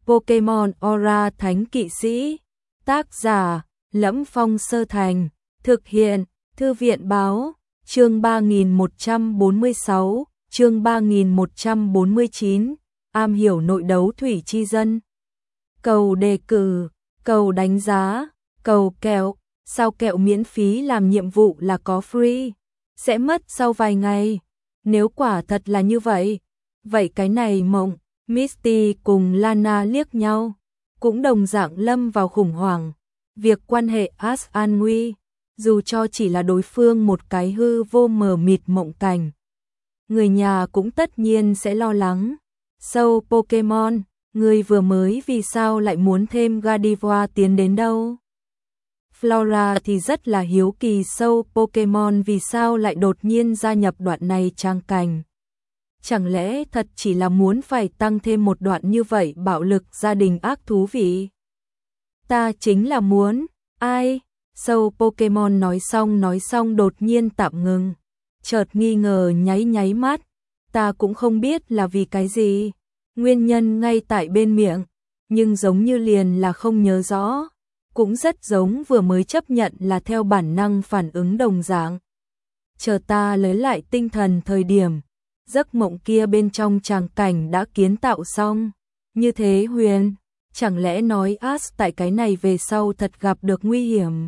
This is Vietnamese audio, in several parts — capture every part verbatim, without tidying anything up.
Pokemon Aura Thánh Kỵ Sĩ. Tác giả: Lẫm Phong Sơ Thành. Thực hiện: Thư viện báo. Chương ba nghìn một trăm bốn mươi sáu, chương ba nghìn một trăm bốn mươi chín. Am hiểu nội đấu thủy chi dân. Cầu đề cử, cầu đánh giá, cầu kẹo. Sao kẹo miễn phí làm nhiệm vụ là có free, sẽ mất sau vài ngày. Nếu quả thật là như vậy, vậy cái này mộng. Misty cùng Lana liếc nhau, cũng đồng dạng lâm vào khủng hoảng. Việc quan hệ Ash an nguy, dù cho chỉ là đối phương một cái hư vô mờ mịt mộng cảnh, người nhà cũng tất nhiên sẽ lo lắng. Sâu Pokemon, người vừa mới vì sao lại muốn thêm Gardevoir tiến đến đâu? Flora thì rất là hiếu kỳ sâu Pokemon vì sao lại đột nhiên gia nhập đoạn này trang cảnh. Chẳng lẽ thật chỉ là muốn phải tăng thêm một đoạn như vậy bạo lực gia đình ác thú vị? Ta chính là muốn, ai? Sâu Pokemon nói xong nói xong đột nhiên tạm ngừng, chợt nghi ngờ nháy nháy mắt. Ta cũng không biết là vì cái gì, nguyên nhân ngay tại bên miệng, nhưng giống như liền là không nhớ rõ, cũng rất giống vừa mới chấp nhận là theo bản năng phản ứng đồng dạng. Chờ ta lấy lại tinh thần thời điểm, giấc mộng kia bên trong tràng cảnh đã kiến tạo xong. Như thế Huyền, chẳng lẽ nói Ash tại cái này về sau thật gặp được nguy hiểm?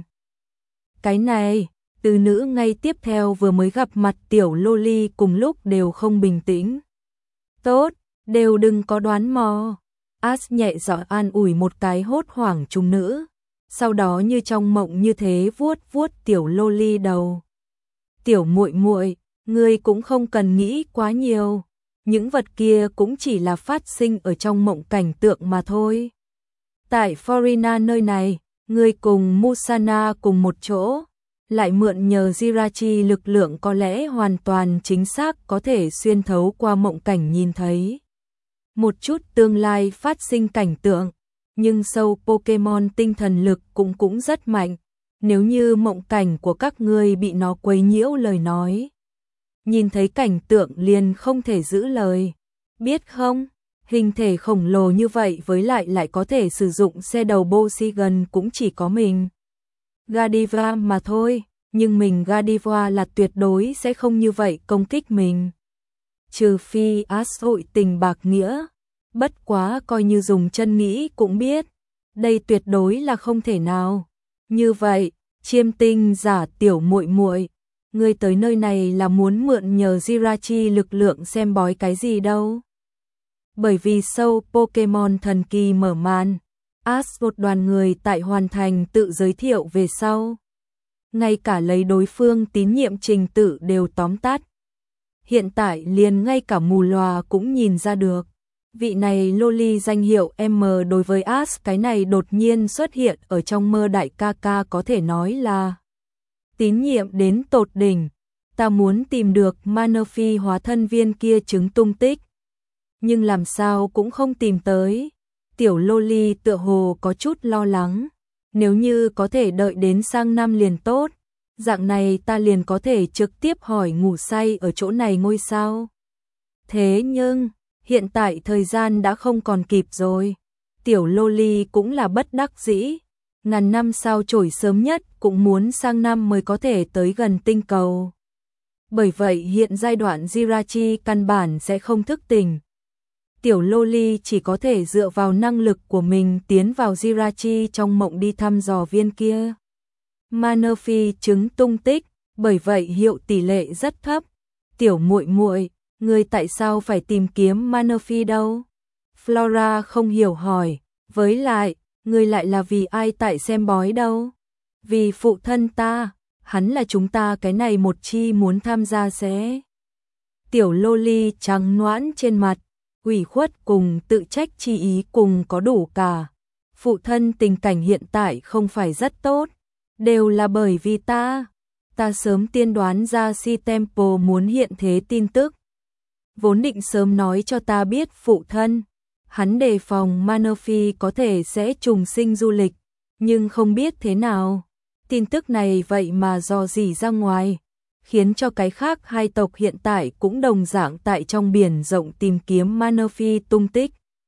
Cái này, từ nữ ngay tiếp theo vừa mới gặp mặt tiểu Loli cùng lúc đều không bình tĩnh. Tốt, đều đừng có đoán mò. Ash nhẹ giọng an ủi một cái hốt hoảng trung nữ, sau đó như trong mộng như thế vuốt vuốt tiểu Loli đầu. Tiểu muội muội, ngươi cũng không cần nghĩ quá nhiều, những vật kia cũng chỉ là phát sinh ở trong mộng cảnh tượng mà thôi. Tại Florina nơi này, ngươi cùng Musana cùng một chỗ, lại mượn nhờ Jirachi lực lượng có lẽ hoàn toàn chính xác có thể xuyên thấu qua mộng cảnh nhìn thấy một chút tương lai phát sinh cảnh tượng, nhưng sâu Pokemon tinh thần lực cũng cũng rất mạnh, nếu như mộng cảnh của các ngươi bị nó quấy nhiễu lời nói, nhìn thấy cảnh tượng liền không thể giữ lời, biết không? Hình thể khổng lồ như vậy với lại lại có thể sử dụng xe đầu Bosigan cũng chỉ có mình Gardevoir mà thôi, nhưng mình Gardevoir là tuyệt đối sẽ không như vậy công kích mình. Trừ phi Ash hội tình bạc nghĩa, bất quá coi như dùng chân nghĩ cũng biết, đây tuyệt đối là không thể nào. Như vậy, chiêm tinh giả tiểu muội muội, ngươi tới nơi này là muốn mượn nhờ Jirachi lực lượng xem bói cái gì đâu? Bởi vì sâu Pokemon thần kỳ mở màn, Ash một đoàn người tại hoàn thành tự giới thiệu về sau, ngay cả lấy đối phương tín nhiệm trình tự đều tóm tắt. Hiện tại liền ngay cả mù lòa cũng nhìn ra được, vị này Loli danh hiệu M đối với Ash cái này đột nhiên xuất hiện ở trong mơ đại ca ca có thể nói là tín nhiệm đến tột đỉnh. Ta muốn tìm được Manaphy hóa thân viên kia chứng tung tích, nhưng làm sao cũng không tìm tới. Tiểu Loli tựa hồ có chút lo lắng, nếu như có thể đợi đến sang năm liền tốt, dạng này ta liền có thể trực tiếp hỏi ngủ say ở chỗ này ngôi sao. Thế nhưng, hiện tại thời gian đã không còn kịp rồi. Tiểu Loli cũng là bất đắc dĩ, ngàn năm sao chổi sớm nhất cũng muốn sang năm mới có thể tới gần tinh cầu. Bởi vậy hiện giai đoạn Jirachi căn bản sẽ không thức tỉnh. Tiểu Loli chỉ có thể dựa vào năng lực của mình tiến vào Jirachi trong mộng đi thăm dò viên kia Manaphy chứng tung tích, bởi vậy hiệu tỷ lệ rất thấp. Tiểu muội muội, ngươi tại sao phải tìm kiếm Manaphy đâu? Flora không hiểu hỏi, với lại, ngươi lại là vì ai tại xem bói đâu? Vì phụ thân ta, hắn là chúng ta cái này một chi muốn tham gia sẽ. Tiểu Loli trắng noãn trên mặt, ủy khuất cùng tự trách chi ý cùng có đủ cả. Phụ thân tình cảnh hiện tại không phải rất tốt, đều là bởi vì ta. Ta sớm tiên đoán ra Si Temple muốn hiện thế tin tức. Vốn định sớm nói cho ta biết phụ thân, hắn đề phòng Manaphy có thể sẽ trùng sinh du lịch, nhưng không biết thế nào. Tin tức này vậy mà dò dỉ ra ngoài, khiến cho cái khác hai tộc hiện tại cũng đồng dạng tại trong biển rộng tìm kiếm Manaphy tung tích.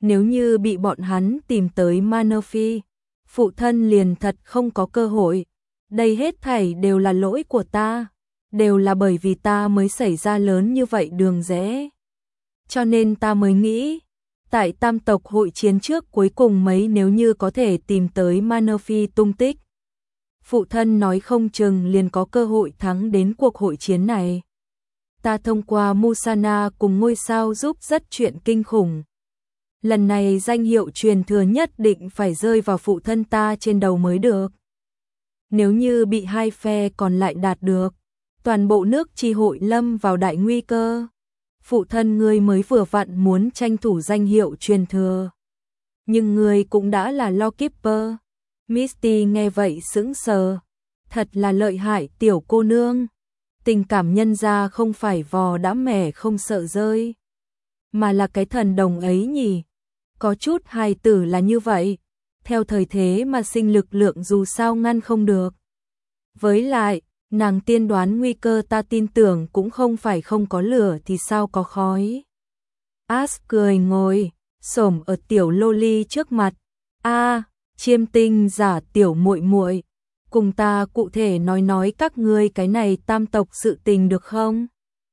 Nếu như bị bọn hắn tìm tới Manaphy, phụ thân liền thật không có cơ hội. Đây hết thảy đều là lỗi của ta, đều là bởi vì ta mới xảy ra lớn như vậy đường rẽ. Cho nên ta mới nghĩ, tại tam tộc hội chiến trước cuối cùng mấy nếu như có thể tìm tới Manaphy tung tích, phụ thân nói không chừng liền có cơ hội thắng đến cuộc hội chiến này. Ta thông qua Musana cùng ngôi sao giúp rất chuyện kinh khủng. Lần này danh hiệu truyền thừa nhất định phải rơi vào phụ thân ta trên đầu mới được. Nếu như bị hai phe còn lại đạt được, toàn bộ nước Chi hội lâm vào đại nguy cơ. Phụ thân ngươi mới vừa vặn muốn tranh thủ danh hiệu truyền thừa. Nhưng ngươi cũng đã là Lawkeeper. Misty nghe vậy sững sờ. Thật là lợi hại tiểu cô nương. Tình cảm nhân ra không phải vò đã mẻ không sợ rơi, mà là cái thần đồng ấy nhỉ. Có chút hài tử là như vậy, theo thời thế mà sinh lực lượng dù sao ngăn không được. Với lại, nàng tiên đoán nguy cơ ta tin tưởng cũng không phải không có lửa thì sao có khói. Ash cười ngồi, xổm ở tiểu loli trước mặt. A, chiêm tinh giả tiểu muội muội, cùng ta cụ thể nói nói các ngươi cái này tam tộc sự tình được không?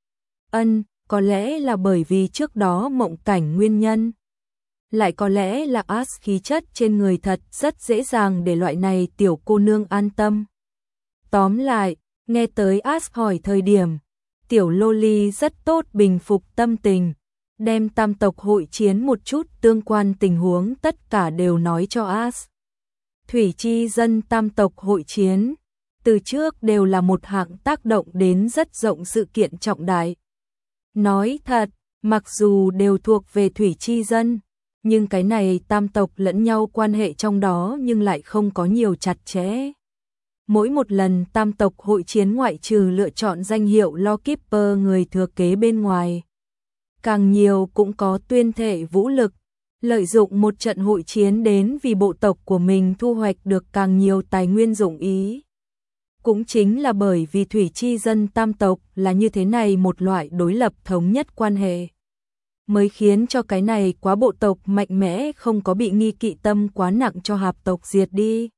Ân, có lẽ là bởi vì trước đó mộng cảnh nguyên nhân. Lại có lẽ là Ash khí chất trên người thật rất dễ dàng để loại này tiểu cô nương an tâm. Tóm lại, nghe tới Ash hỏi thời điểm, tiểu loli rất tốt bình phục tâm tình, đem tam tộc hội chiến một chút tương quan tình huống tất cả đều nói cho Ash. Thủy chi dân tam tộc hội chiến, từ trước đều là một hạng tác động đến rất rộng sự kiện trọng đại. Nói thật, mặc dù đều thuộc về thủy chi dân, nhưng cái này tam tộc lẫn nhau quan hệ trong đó nhưng lại không có nhiều chặt chẽ. Mỗi một lần tam tộc hội chiến ngoại trừ lựa chọn danh hiệu Lawkeeper người thừa kế bên ngoài, càng nhiều cũng có tuyên thệ vũ lực, lợi dụng một trận hội chiến đến vì bộ tộc của mình thu hoạch được càng nhiều tài nguyên dụng ý. Cũng chính là bởi vì thủy chi dân tam tộc là như thế này một loại đối lập thống nhất quan hệ, mới khiến cho cái này quá bộ tộc mạnh mẽ không có bị nghi kỵ tâm quá nặng cho hạp tộc diệt đi.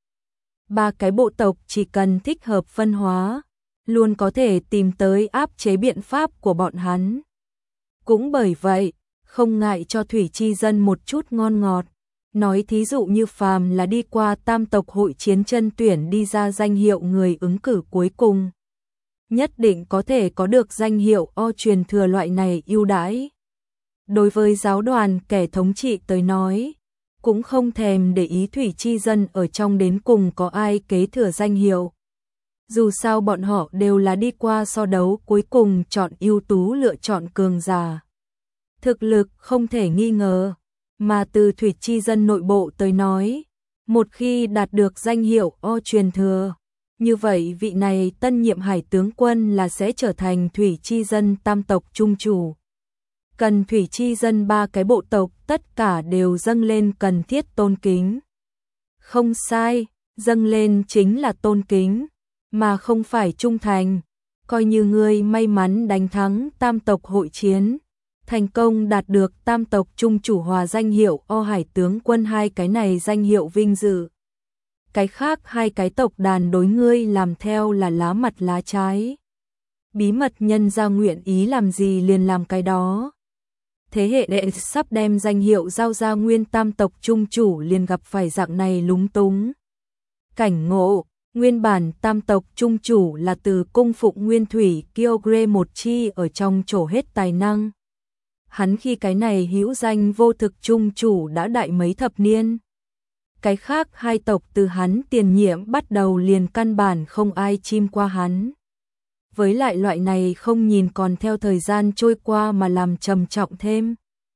Ba cái bộ tộc chỉ cần thích hợp phân hóa, luôn có thể tìm tới áp chế biện pháp của bọn hắn. Cũng bởi vậy, không ngại cho thủy chi dân một chút ngon ngọt. Nói thí dụ như phàm là đi qua tam tộc hội chiến chân tuyển đi ra danh hiệu người ứng cử cuối cùng, nhất định có thể có được danh hiệu o truyền thừa loại này ưu đãi. Đối với giáo đoàn kẻ thống trị tới nói, cũng không thèm để ý thủy chi dân ở trong đến cùng có ai kế thừa danh hiệu. Dù sao bọn họ đều là đi qua so đấu cuối cùng chọn ưu tú lựa chọn cường giả. Thực lực không thể nghi ngờ, mà từ thủy chi dân nội bộ tới nói, một khi đạt được danh hiệu o truyền thừa, như vậy vị này tân nhiệm hải tướng quân là sẽ trở thành thủy chi dân tam tộc trung chủ. Cần thủy chi dân ba cái bộ tộc tất cả đều dâng lên cần thiết tôn kính. Không sai, dâng lên chính là tôn kính, mà không phải trung thành. Coi như ngươi may mắn đánh thắng tam tộc hội chiến, thành công đạt được tam tộc trung chủ hòa danh hiệu o hải tướng quân hai cái này danh hiệu vinh dự. Cái khác hai cái tộc đàn đối ngươi làm theo là lá mặt lá trái. Bí mật nhân ra nguyện ý làm gì liền làm cái đó. Thế hệ đệ sắp đem danh hiệu giao ra nguyên tam tộc trung chủ liền gặp phải dạng này lúng túng. Cảnh ngộ, nguyên bản tam tộc trung chủ là từ cung phụng nguyên thủy Kyogre một chi ở trong trổ hết tài năng. Hắn khi cái này hữu danh vô thực trung chủ đã đại mấy thập niên. Cái khác hai tộc từ hắn tiền nhiệm bắt đầu liền căn bản không ai chim qua hắn. Với lại loại này không nhìn còn theo thời gian trôi qua mà làm trầm trọng thêm.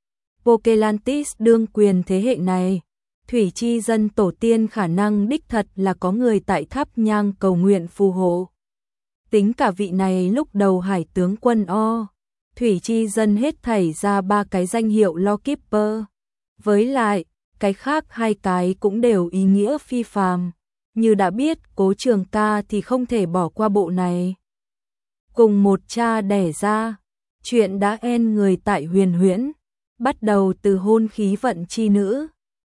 Pokelantis đương quyền thế hệ này, thủy chi dân tổ tiên khả năng đích thật là có người tại tháp nhang cầu nguyện phù hộ. Tính cả vị này lúc đầu hải tướng quân O, thủy chi dân hết thảy ra ba cái danh hiệu Lawkeeper. Với lại, cái khác hai cái cũng đều ý nghĩa phi phàm. Như đã biết Cố Trường Ca thì không thể bỏ qua bộ này. Cùng một cha đẻ ra, chuyện đã en người tại huyền huyễn. bắt đầu từ hôn khí vận chi nữ.